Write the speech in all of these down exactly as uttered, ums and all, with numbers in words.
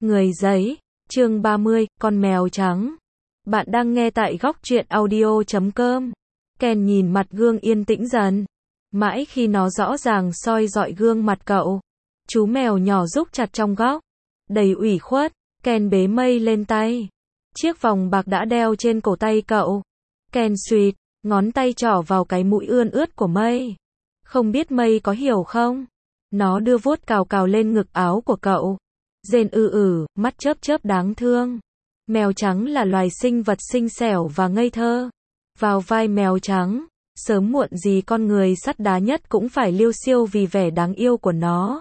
Người giấy, chương ba mươi, con mèo trắng. Bạn đang nghe tại góc truyện audio chấm com. Ken nhìn mặt gương yên tĩnh dần. Mãi khi nó rõ ràng soi dọi gương mặt cậu. Chú mèo nhỏ rúc chặt trong góc. Đầy ủy khuất, Ken bế mây lên tay. Chiếc vòng bạc đã đeo trên cổ tay cậu. Ken suýt, ngón tay trỏ vào cái mũi ươn ướt của mây. Không biết mây có hiểu không? Nó đưa vuốt cào cào lên ngực áo của cậu. Rên ư ử, mắt chớp chớp đáng thương. Mèo trắng là loài sinh vật xinh xẻo và ngây thơ. Vào vai mèo trắng, sớm muộn gì con người sắt đá nhất cũng phải liêu xiêu vì vẻ đáng yêu của nó.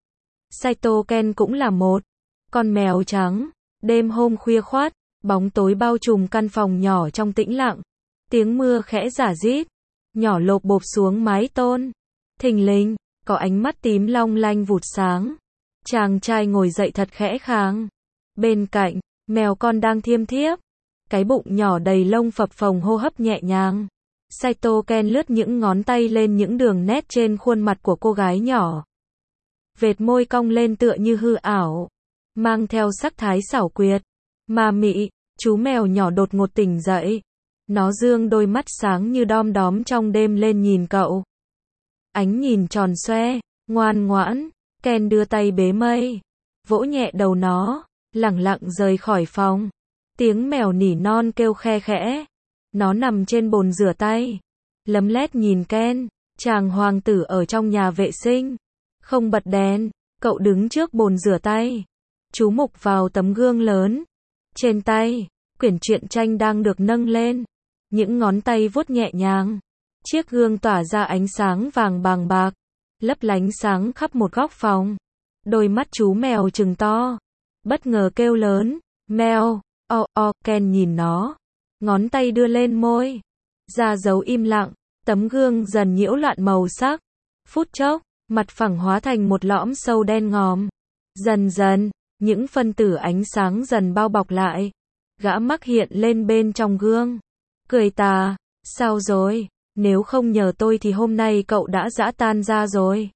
Saito Ken cũng là một con mèo trắng. Đêm hôm khuya khoắt, bóng tối bao trùm căn phòng nhỏ trong tĩnh lặng. Tiếng mưa khẽ rả rít, nhỏ lộp bộp xuống mái tôn. Thình lình, có ánh mắt tím long lanh vụt sáng. Chàng trai ngồi dậy thật khẽ khàng. Bên cạnh, mèo con đang thiêm thiếp. Cái bụng nhỏ đầy lông phập phồng hô hấp nhẹ nhàng. Saito Ken lướt những ngón tay lên những đường nét trên khuôn mặt của cô gái nhỏ. Vệt môi cong lên tựa như hư ảo, mang theo sắc thái xảo quyệt. Ma mị, chú mèo nhỏ đột ngột tỉnh dậy. Nó dương đôi mắt sáng như đom đóm trong đêm lên nhìn cậu. Ánh nhìn tròn xoe, ngoan ngoãn. Ken đưa tay bế mây, vỗ nhẹ đầu nó, lẳng lặng rời khỏi phòng. Tiếng mèo nỉ non kêu khe khẽ. Nó nằm trên bồn rửa tay, lấm lét nhìn Ken, chàng hoàng tử ở trong nhà vệ sinh. Không bật đèn, cậu đứng trước bồn rửa tay, chú mục vào tấm gương lớn. Trên tay, quyển truyện tranh đang được nâng lên, những ngón tay vuốt nhẹ nhàng. Chiếc gương tỏa ra ánh sáng vàng bàng bạc, lấp lánh sáng khắp một góc phòng. Đôi mắt chú mèo trừng to, bất ngờ kêu lớn, mèo, o o. Ken nhìn nó, ngón tay đưa lên môi, ra dấu im lặng. Tấm gương dần nhiễu loạn màu sắc. Phút chốc, mặt phẳng hóa thành một lõm sâu đen ngòm. Dần dần, những phân tử ánh sáng dần bao bọc lại. Gã mắc hiện lên bên trong gương, cười tà, sao rồi? Nếu không nhờ tôi thì hôm nay cậu đã giã tan ra rồi.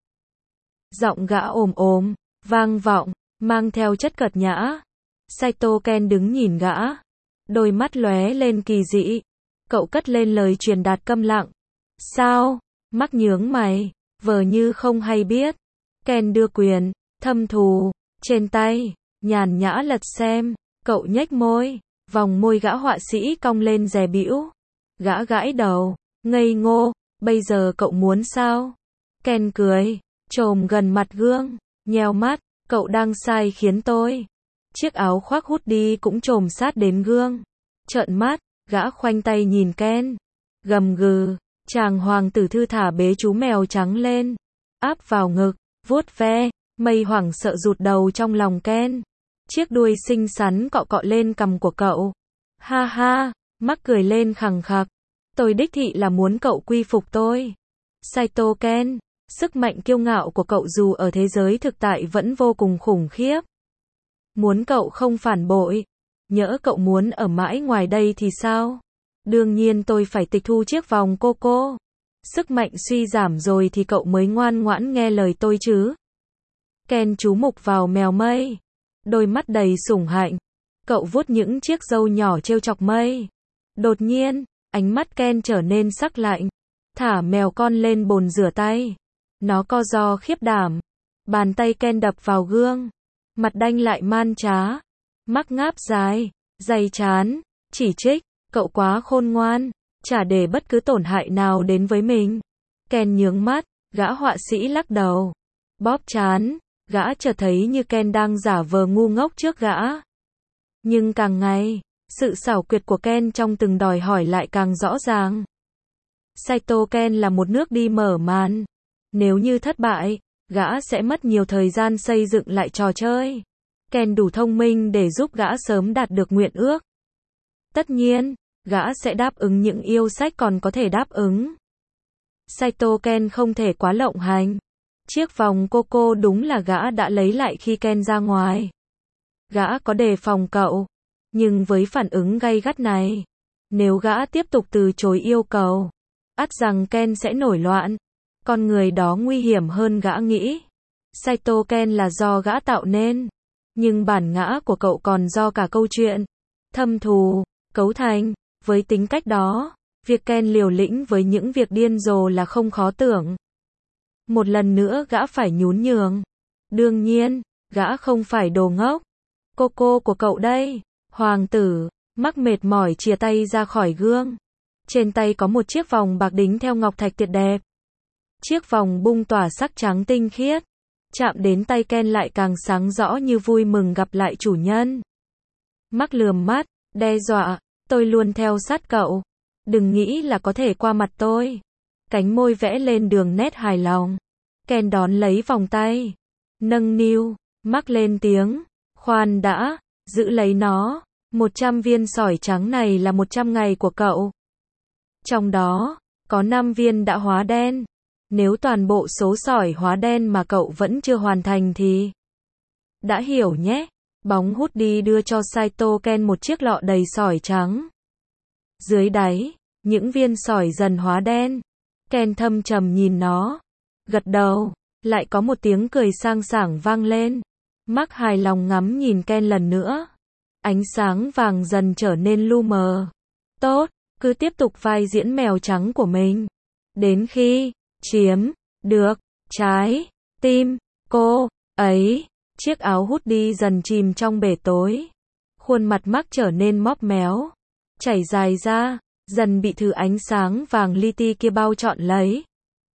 Giọng gã ồm ồm, vang vọng, mang theo chất cợt nhã. Saito Ken đứng nhìn gã, đôi mắt lóe lên kỳ dị. Cậu cất lên lời truyền đạt câm lặng. Sao? Mắc nhướng mày, vờ như không hay biết. Ken đưa quyền thâm thù trên tay, nhàn nhã lật xem. Cậu nhếch môi, vòng môi gã họa sĩ cong lên dè bĩu. Gã gãi đầu, ngây ngô, bây giờ cậu muốn sao? Ken cười, chồm gần mặt gương, nheo mắt, cậu đang sai khiến tôi. Chiếc áo khoác hút đi cũng chồm sát đến gương. Trợn mắt, gã khoanh tay nhìn Ken, gầm gừ. Chàng hoàng tử thư thả bế chú mèo trắng lên, áp vào ngực, vuốt ve. Mây hoảng sợ rụt đầu trong lòng Ken. Chiếc đuôi xinh xắn cọ cọ lên cằm của cậu. Ha ha, mắc cười lên khằng khặc. Tôi đích thị là muốn cậu quy phục tôi. Saito Ken, sức mạnh kiêu ngạo của cậu dù ở thế giới thực tại vẫn vô cùng khủng khiếp. Muốn cậu không phản bội. Nhỡ cậu muốn ở mãi ngoài đây thì sao? Đương nhiên tôi phải tịch thu chiếc vòng cô cô. Sức mạnh suy giảm rồi thì cậu mới ngoan ngoãn nghe lời tôi chứ. Ken chú mục vào mèo mây, đôi mắt đầy sủng hạnh. Cậu vuốt những chiếc râu nhỏ trêu chọc mây. Đột nhiên, ánh mắt Ken trở nên sắc lạnh. Thả mèo con lên bồn rửa tay. Nó co ro khiếp đảm. Bàn tay Ken đập vào gương. Mặt đanh lại man trá. Mắc ngáp dài, dày chán, chỉ trích. Cậu quá khôn ngoan, chả để bất cứ tổn hại nào đến với mình. Ken nhướng mắt, gã họa sĩ lắc đầu. Bóp trán, gã chợt thấy như Ken đang giả vờ ngu ngốc trước gã. Nhưng càng ngày, sự xảo quyệt của Ken trong từng đòi hỏi lại càng rõ ràng. Saito Ken là một nước đi mở màn. Nếu như thất bại, gã sẽ mất nhiều thời gian xây dựng lại trò chơi. Ken đủ thông minh để giúp gã sớm đạt được nguyện ước. Tất nhiên, gã sẽ đáp ứng những yêu sách còn có thể đáp ứng. Saito Ken không thể quá lộng hành. Chiếc vòng cô cô đúng là gã đã lấy lại khi Ken ra ngoài. Gã có đề phòng cậu. Nhưng với phản ứng gay gắt này, nếu gã tiếp tục từ chối yêu cầu, ắt rằng Ken sẽ nổi loạn. Con người đó nguy hiểm hơn gã nghĩ. Saito Ken là do gã tạo nên. Nhưng bản ngã của cậu còn do cả câu chuyện thâm thù cấu thành. Với tính cách đó, việc Ken liều lĩnh với những việc điên rồ là không khó tưởng. Một lần nữa gã phải nhún nhường. Đương nhiên, gã không phải đồ ngốc. Cô cô của cậu đây. Hoàng tử, Mark mệt mỏi chìa tay ra khỏi gương. Trên tay có một chiếc vòng bạc đính theo ngọc thạch tuyệt đẹp. Chiếc vòng bung tỏa sắc trắng tinh khiết. Chạm đến tay Ken lại càng sáng rõ như vui mừng gặp lại chủ nhân. Mark lườm mắt, đe dọa, tôi luôn theo sát cậu. Đừng nghĩ là có thể qua mặt tôi. Cánh môi vẽ lên đường nét hài lòng. Ken đón lấy vòng tay. Nâng niu, Mark lên tiếng. Khoan đã, giữ lấy nó. Một trăm viên sỏi trắng này là một trăm ngày của cậu. Trong đó, có năm viên đã hóa đen. Nếu toàn bộ số sỏi hóa đen mà cậu vẫn chưa hoàn thành thì... Đã hiểu nhé. Bóng hút đi đưa cho Saito Ken một chiếc lọ đầy sỏi trắng. Dưới đáy, những viên sỏi dần hóa đen. Ken thâm trầm nhìn nó. Gật đầu, lại có một tiếng cười sang sảng vang lên. Mark hài lòng ngắm nhìn Ken lần nữa. Ánh sáng vàng dần trở nên lu mờ. Tốt, cứ tiếp tục vai diễn mèo trắng của mình. Đến khi chiếm được trái tim cô ấy. Chiếc áo hút đi dần chìm trong bể tối. Khuôn mặt Mark trở nên móp méo. Chảy dài ra, dần bị thứ ánh sáng vàng li ti kia bao trọn lấy.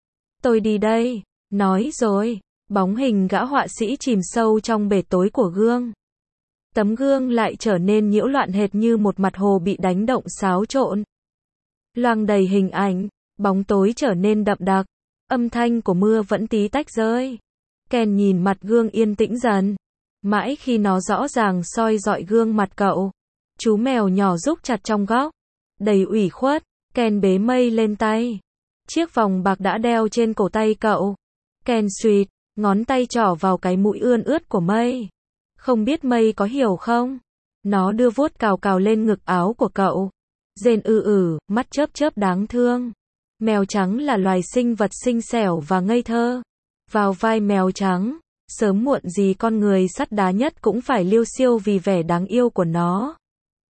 Tôi đi đây, nói rồi. Bóng hình gã họa sĩ chìm sâu trong bể tối của gương. Tấm gương lại trở nên nhiễu loạn hệt như một mặt hồ bị đánh động xáo trộn. Loang đầy hình ảnh, bóng tối trở nên đậm đặc. Âm thanh của mưa vẫn tí tách rơi. Ken nhìn mặt gương yên tĩnh dần. Mãi khi nó rõ ràng soi dọi gương mặt cậu. Chú mèo nhỏ rúc chặt trong góc. Đầy ủy khuất, Ken bế mây lên tay. Chiếc vòng bạc đã đeo trên cổ tay cậu. Ken suýt, ngón tay trỏ vào cái mũi ươn ướt của mây. Không biết mây có hiểu không? Nó đưa vuốt cào cào lên ngực áo của cậu. Rên ư ử, mắt chớp chớp đáng thương. Mèo trắng là loài sinh vật xinh xẻo và ngây thơ. Vào vai mèo trắng, sớm muộn gì con người sắt đá nhất cũng phải liêu xiêu vì vẻ đáng yêu của nó.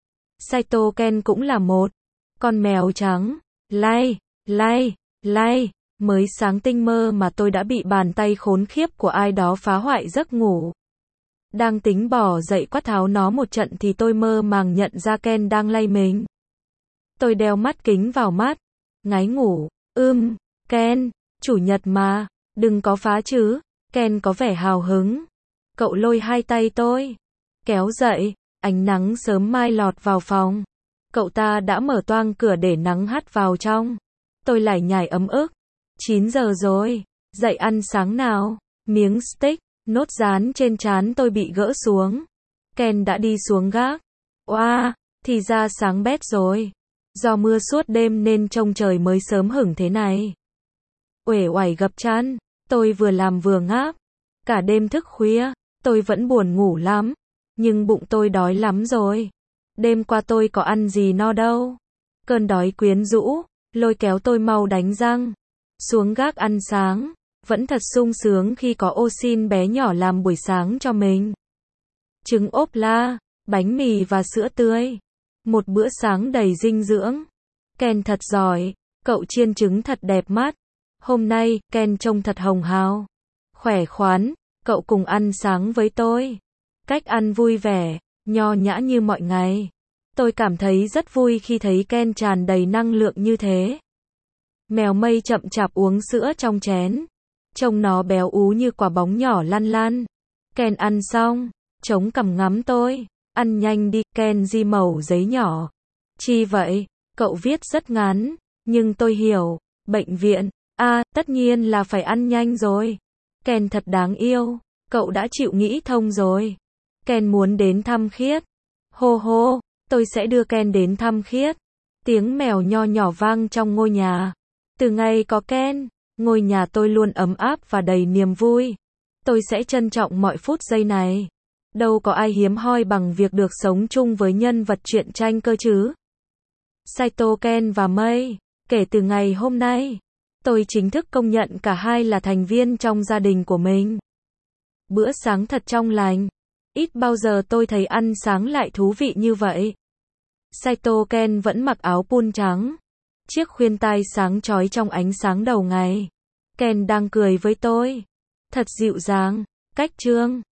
Saito Ken cũng là một con mèo trắng. Lay, lay, lay. Mới sáng tinh mơ mà tôi đã bị bàn tay khốn khiếp của ai đó phá hoại giấc ngủ. Đang tính bỏ dậy quát tháo nó một trận thì tôi mơ màng nhận ra Ken đang lay mình. Tôi đeo mắt kính vào mắt. Ngái ngủ. Ưm, Ken, chủ nhật mà, đừng có phá chứ. Ken có vẻ hào hứng. Cậu lôi hai tay tôi. Kéo dậy, ánh nắng sớm mai lọt vào phòng. Cậu ta đã mở toang cửa để nắng hắt vào trong. Tôi lải nhải ấm ức. chín giờ rồi, dậy ăn sáng nào. Miếng steak, nốt dán trên trán tôi bị gỡ xuống. Ken đã đi xuống gác. Oa, thì ra sáng bét rồi. Do mưa suốt đêm nên trông trời mới sớm hửng thế này. Uể oải gập chăn, tôi vừa làm vừa ngáp. Cả đêm thức khuya, tôi vẫn buồn ngủ lắm. Nhưng bụng tôi đói lắm rồi. Đêm qua tôi có ăn gì no đâu. Cơn đói quyến rũ, lôi kéo tôi mau đánh răng. Xuống gác ăn sáng, vẫn thật sung sướng khi có ô xin bé nhỏ làm buổi sáng cho mình. Trứng ốp la, bánh mì và sữa tươi. Một bữa sáng đầy dinh dưỡng. Ken thật giỏi, cậu chiên trứng thật đẹp mắt. Hôm nay, Ken trông thật hồng hào. Khỏe khoắn, cậu cùng ăn sáng với tôi. Cách ăn vui vẻ, nho nhã như mọi ngày. Tôi cảm thấy rất vui khi thấy Ken tràn đầy năng lượng như thế. Mèo mây chậm chạp uống sữa trong chén. Trông nó béo ú như quả bóng nhỏ lăn lăn. Ken ăn xong, chống cằm ngắm tôi. Ăn nhanh đi, Ken di mẩu giấy nhỏ. Chi vậy? Cậu viết rất ngắn. Nhưng tôi hiểu. Bệnh viện. À, tất nhiên là phải ăn nhanh rồi. Ken thật đáng yêu. Cậu đã chịu nghĩ thông rồi. Ken muốn đến thăm Khiết. Hô hô, tôi sẽ đưa Ken đến thăm Khiết. Tiếng mèo nho nhỏ vang trong ngôi nhà. Từ ngày có Ken, ngôi nhà tôi luôn ấm áp và đầy niềm vui. Tôi sẽ trân trọng mọi phút giây này. Đâu có ai hiếm hoi bằng việc được sống chung với nhân vật truyện tranh cơ chứ. Saito Ken và Mei, kể từ ngày hôm nay, tôi chính thức công nhận cả hai là thành viên trong gia đình của mình. Bữa sáng thật trong lành, Ít bao giờ tôi thấy ăn sáng lại thú vị như vậy. Saito Ken vẫn mặc áo pun trắng. Chiếc khuyên tai sáng chói trong ánh sáng đầu ngày. Ken đang cười với tôi. Thật dịu dàng. Cách Trương.